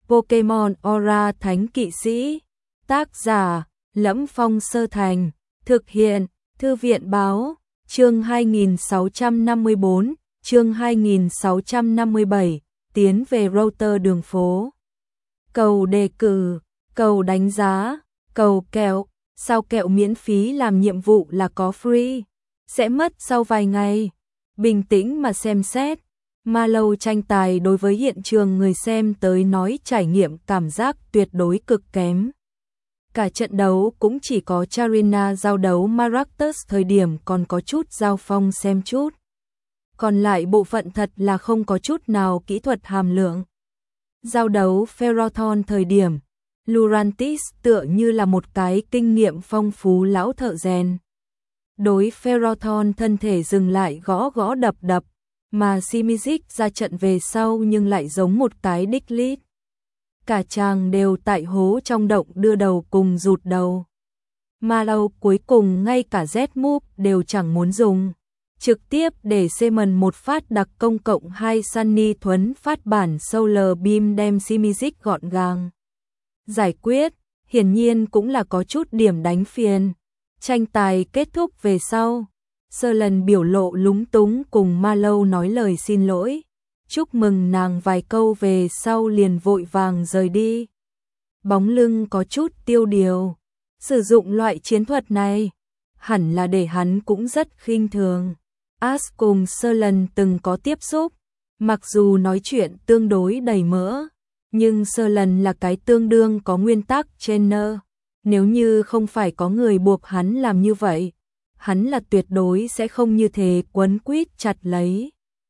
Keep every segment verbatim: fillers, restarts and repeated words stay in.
Pokemon Aura Thánh Kỵ Sĩ. Tác giả: Lẫm Phong Sơ Thành. Thực hiện: Thư viện báo. Chương hai nghìn sáu trăm năm mươi bốn, chương hai nghìn sáu trăm năm mươi bảy, tiến về router đường phố. Cầu đề cử, cầu đánh giá, cầu kẹo, sao kẹo miễn phí làm nhiệm vụ là có free, sẽ mất sau vài ngày. Bình tĩnh mà xem xét. Marlow tranh tài đối với hiện trường người xem tới nói trải nghiệm cảm giác tuyệt đối cực kém. Cả trận đấu cũng chỉ có Charina giao đấu Maractus thời điểm còn có chút giao phong xem chút. Còn lại bộ phận thật là không có chút nào kỹ thuật hàm lượng. Giao đấu Ferrothorn thời điểm, Lurantis tựa như là một cái kinh nghiệm phong phú lão thợ rèn. Đối Ferrothorn thân thể dừng lại gõ gõ đập đập, mà Simizic ra trận về sau nhưng lại giống một cái đích lít. Cả chàng đều tại hố trong động đưa đầu cùng rụt đầu. Marlow cuối cùng ngay cả Z-Move đều chẳng muốn dùng. Trực tiếp để Seaman một phát đặc công cộng hai Sunny Thuấn phát bản Solar Beam đem Simizic gọn gàng giải quyết, hiển nhiên cũng là có chút điểm đánh phiền. Tranh tài kết thúc về sau, Sirlen biểu lộ lúng túng cùng Marlow nói lời xin lỗi, chúc mừng nàng vài câu về sau liền vội vàng rời đi. Bóng lưng có chút tiêu điều, sử dụng loại chiến thuật này, hẳn là để hắn cũng rất khinh thường. Ash cùng Sirlen từng có tiếp xúc, mặc dù nói chuyện tương đối đầy mỡ, nhưng Sirlen là cái tương đương có nguyên tắc trainer, nếu như không phải có người buộc hắn làm như vậy, hắn là tuyệt đối sẽ không như thế quấn quýt chặt lấy.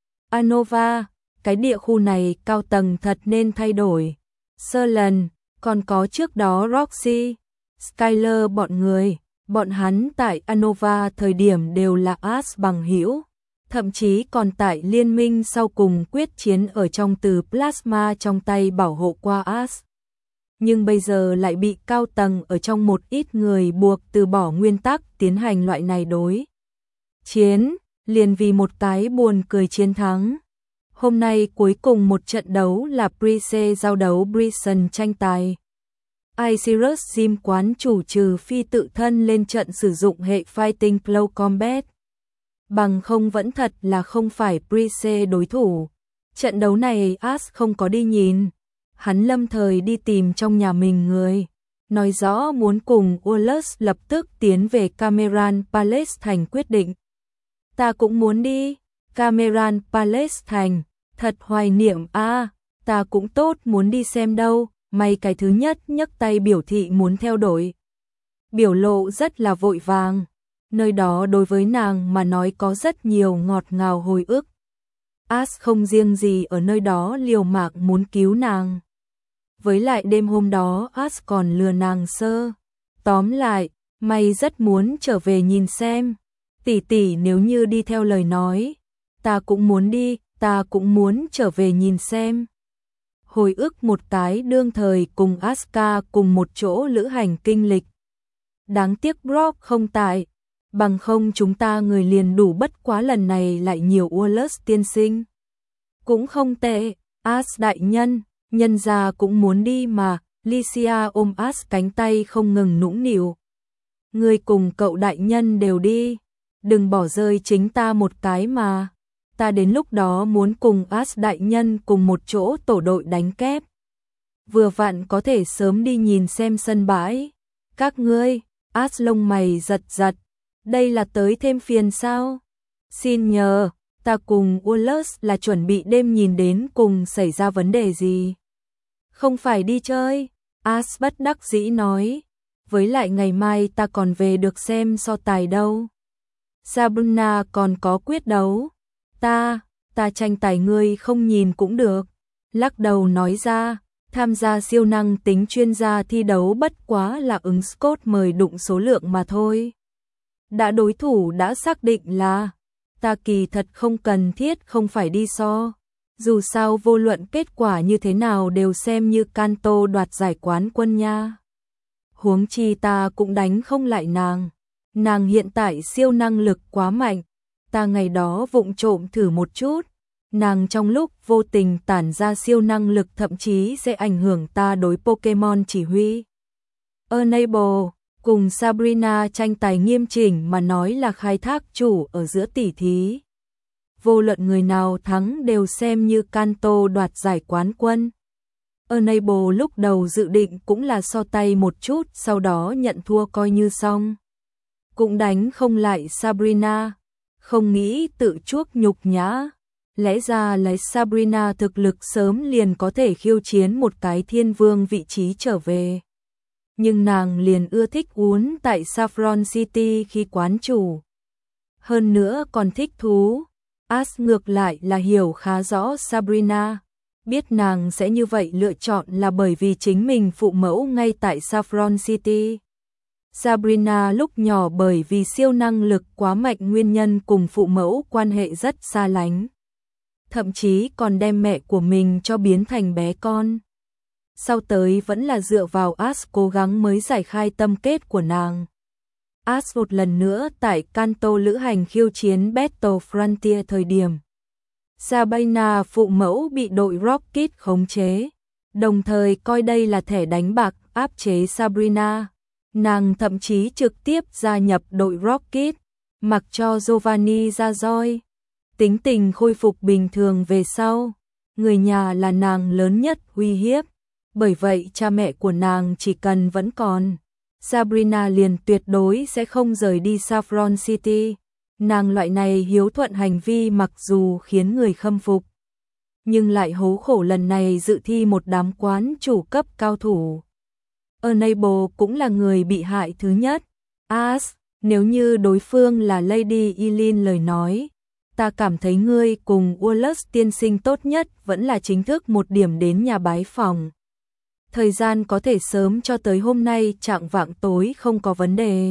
Anova, cái địa khu này cao tầng thật nên thay đổi. Sirlen, còn có trước đó Roxy, Skyler bọn người, bọn hắn tại Anova thời điểm đều là Ash bằng hữu, thậm chí còn tại liên minh sau cùng quyết chiến ở trong từ Plasma trong tay bảo hộ qua Ash. Nhưng bây giờ lại bị cao tầng ở trong một ít người buộc từ bỏ nguyên tắc tiến hành loại này đối chiến, liền vì một cái buồn cười chiến thắng. Hôm nay cuối cùng một trận đấu là Price giao đấu Brisson tranh tài. Isirus Gym quán chủ trừ phi tự thân lên trận sử dụng hệ Fighting Close Combat. Bằng không vẫn thật là không phải Price đối thủ. Trận đấu này Ash không có đi nhìn. Hắn lâm thời đi tìm trong nhà mình người, nói rõ muốn cùng Wallace lập tức tiến về Cameron Palace thành quyết định. Ta cũng muốn đi, Cameron Palace thành, thật hoài niệm a, à, ta cũng tốt muốn đi xem đâu, may cái thứ nhất nhấc tay biểu thị muốn theo đuổi. Biểu lộ rất là vội vàng, nơi đó đối với nàng mà nói có rất nhiều ngọt ngào hồi ức. Ash không riêng gì ở nơi đó liều mạng muốn cứu nàng. Với lại đêm hôm đó Ash còn lừa nàng sơ. Tóm lại, mày rất muốn trở về nhìn xem. Tỷ tỷ nếu như đi theo lời nói, ta cũng muốn đi, ta cũng muốn trở về nhìn xem. Hồi ức một cái đương thời cùng Asuka cùng một chỗ lữ hành kinh lịch. Đáng tiếc Brock không tại, bằng không chúng ta người liền đủ, bất quá lần này lại nhiều Wallace tiên sinh. Cũng không tệ, Ash đại nhân. Nhân gia cũng muốn đi mà, Lycia ôm Ash cánh tay không ngừng nũng nịu. Người cùng cậu đại nhân đều đi, đừng bỏ rơi chính ta một cái mà. Ta đến lúc đó muốn cùng Ash đại nhân cùng một chỗ tổ đội đánh kép. Vừa vặn có thể sớm đi nhìn xem sân bãi. Các ngươi, Ash lông mày giật giật, đây là tới thêm phiền sao? Xin nhờ. Ta cùng Wallace là chuẩn bị đêm nhìn đến cùng xảy ra vấn đề gì. Không phải đi chơi, Ash bất đắc dĩ nói. Với lại ngày mai ta còn về được xem so tài đâu. Sabrina còn có quyết đấu. Ta, ta tranh tài ngươi không nhìn cũng được. Lắc đầu nói ra, tham gia siêu năng tính chuyên gia thi đấu bất quá là ứng Scott mời đụng số lượng mà thôi. Đã đối thủ đã xác định là ta kỳ thật không cần thiết không phải đi so. Dù sao vô luận kết quả như thế nào đều xem như Kanto đoạt giải quán quân nha. Huống chi ta cũng đánh không lại nàng. Nàng hiện tại siêu năng lực quá mạnh. Ta ngày đó vụng trộm thử một chút. Nàng trong lúc vô tình tản ra siêu năng lực thậm chí sẽ ảnh hưởng ta đối Pokemon chỉ huy. Enable, cùng Sabrina tranh tài nghiêm chỉnh mà nói là khai thác chủ ở giữa tỷ thí. Vô luận người nào thắng đều xem như Kanto đoạt giải quán quân. Enable lúc đầu dự định cũng là so tay một chút, sau đó nhận thua coi như xong. Cũng đánh không lại Sabrina, không nghĩ tự chuốc nhục nhã. Lẽ ra lấy Sabrina thực lực sớm liền có thể khiêu chiến một cái thiên vương vị trí trở về. Nhưng nàng liền ưa thích uống tại Saffron City khi quán chủ. Hơn nữa còn thích thú. Ash ngược lại là hiểu khá rõ Sabrina. Biết nàng sẽ như vậy lựa chọn là bởi vì chính mình phụ mẫu ngay tại Saffron City. Sabrina lúc nhỏ bởi vì siêu năng lực quá mạnh nguyên nhân cùng phụ mẫu quan hệ rất xa lánh. Thậm chí còn đem mẹ của mình cho biến thành bé con. Sau tới vẫn là dựa vào Ash cố gắng mới giải khai tâm kết của nàng. Ash một lần nữa tại Kanto lữ hành khiêu chiến Battle Frontier thời điểm. Sabrina phụ mẫu bị đội Rocket khống chế, đồng thời coi đây là thẻ đánh bạc áp chế Sabrina. Nàng thậm chí trực tiếp gia nhập đội Rocket, mặc cho Giovanni ra roi. Tính tình khôi phục bình thường về sau, người nhà là nàng lớn nhất uy hiếp. Bởi vậy cha mẹ của nàng chỉ cần vẫn còn, Sabrina liền tuyệt đối sẽ không rời đi Saffron City. Nàng loại này hiếu thuận hành vi mặc dù khiến người khâm phục, nhưng lại hố khổ lần này dự thi một đám quán chủ cấp cao thủ. Enable cũng là người bị hại thứ nhất. Ash, nếu như đối phương là Lady Eileen lời nói, ta cảm thấy ngươi cùng Wallace tiên sinh tốt nhất vẫn là chính thức một điểm đến nhà bái phòng. Thời gian có thể sớm cho tới hôm nay chạng vạng tối không có vấn đề.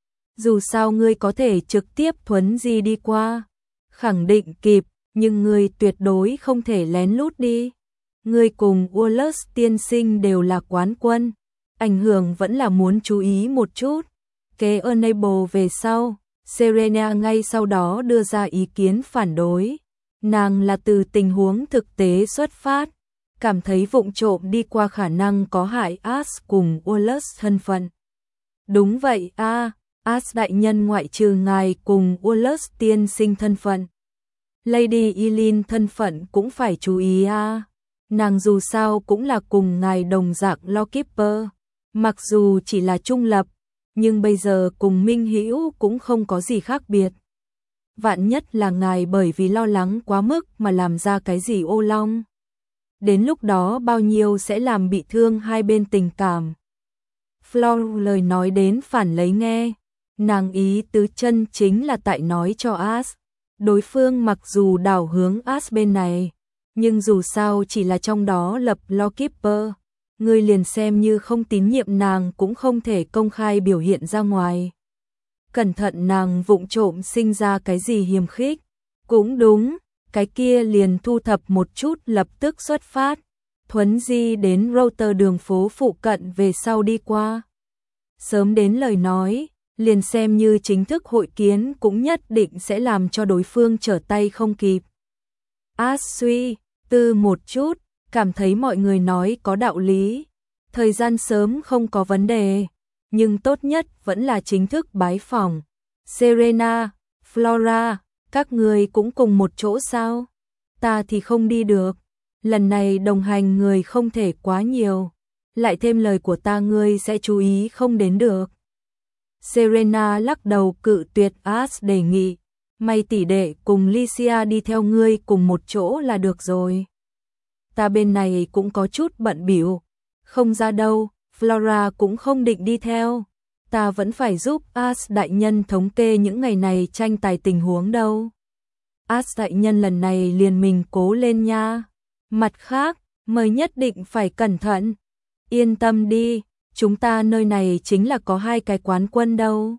Dù sao ngươi có thể trực tiếp thuấn di đi qua, khẳng định kịp, nhưng ngươi tuyệt đối không thể lén lút đi. Ngươi cùng Wallace tiên sinh đều là quán quân, ảnh hưởng vẫn là muốn chú ý một chút. Kế Enable về sau, Serena ngay sau đó đưa ra ý kiến phản đối. Nàng là từ tình huống thực tế xuất phát, cảm thấy vụng trộm đi qua khả năng có hại Ash cùng Wallace thân phận. Đúng vậy a, à, Ash đại nhân ngoại trừ ngài cùng Wallace tiên sinh thân phận, Lady Eileen thân phận cũng phải chú ý a. À. Nàng dù sao cũng là cùng ngài đồng dạng Lawkeeper, mặc dù chỉ là trung lập, nhưng bây giờ cùng Minh Hữu cũng không có gì khác biệt. Vạn nhất là ngài bởi vì lo lắng quá mức mà làm ra cái gì ô long. Đến lúc đó bao nhiêu sẽ làm bị thương hai bên tình cảm. Fleur lời nói đến phản lấy nghe. Nàng ý tứ chân chính là tại nói cho Ash. Đối phương mặc dù đảo hướng Ash bên này, nhưng dù sao chỉ là trong đó lập Lawkeeper. Ngươi liền xem như không tín nhiệm nàng cũng không thể công khai biểu hiện ra ngoài. Cẩn thận nàng vụng trộm sinh ra cái gì hiềm khích. Cũng đúng, cái kia liền thu thập một chút lập tức xuất phát. Thuấn di đến router đường phố phụ cận về sau đi qua. Sớm đến lời nói, liền xem như chính thức hội kiến cũng nhất định sẽ làm cho đối phương trở tay không kịp. Ash suy tư một chút, cảm thấy mọi người nói có đạo lý. Thời gian sớm không có vấn đề, nhưng tốt nhất vẫn là chính thức bái phỏng. Serena, Flora, các người cũng cùng một chỗ sao? Ta thì không đi được. Lần này đồng hành người không thể quá nhiều. Lại thêm lời của ta ngươi sẽ chú ý không đến được. Serena lắc đầu cự tuyệt Ash đề nghị. May tỷ đệ cùng Lycia đi theo ngươi cùng một chỗ là được rồi. Ta bên này cũng có chút bận bịu, không ra đâu. Flora cũng không định đi theo. Ta vẫn phải giúp Ash đại nhân thống kê những ngày này tranh tài tình huống đâu. Ash đại nhân lần này liền mình cố lên nha. Mặt khác, mời nhất định phải cẩn thận. Yên tâm đi, chúng ta nơi này chính là có hai cái quán quân đâu.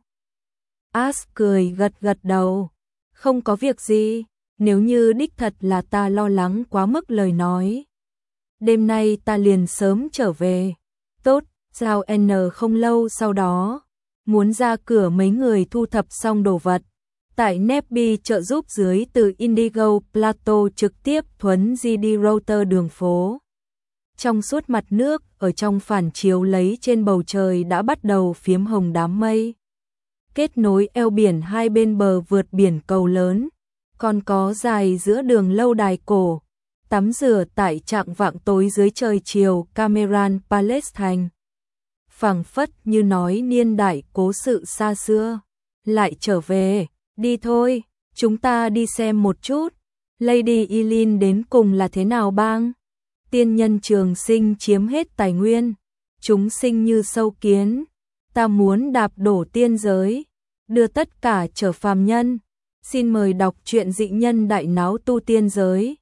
Ash cười gật gật đầu. Không có việc gì, nếu như đích thật là ta lo lắng quá mức lời nói. Đêm nay ta liền sớm trở về. Tốt, giao N không lâu sau đó. Muốn ra cửa mấy người thu thập xong đồ vật. Tại Nepi trợ giúp dưới từ Indigo Plateau trực tiếp thuấn di đi router đường phố. Trong suốt mặt nước, ở trong phản chiếu lấy trên bầu trời đã bắt đầu phiếm hồng đám mây. Kết nối eo biển hai bên bờ vượt biển cầu lớn, còn có dài giữa đường lâu đài cổ, tắm rửa tại trạng vạng tối dưới trời chiều Cameron Palace thành. Phảng phất như nói niên đại cố sự xa xưa, lại trở về, đi thôi, chúng ta đi xem một chút, Lady Eileen đến cùng là thế nào bang? Tiên nhân trường sinh chiếm hết tài nguyên, chúng sinh như sâu kiến, ta muốn đạp đổ tiên giới, đưa tất cả trở phàm nhân. Xin mời đọc truyện Dị nhân đại náo tu tiên giới.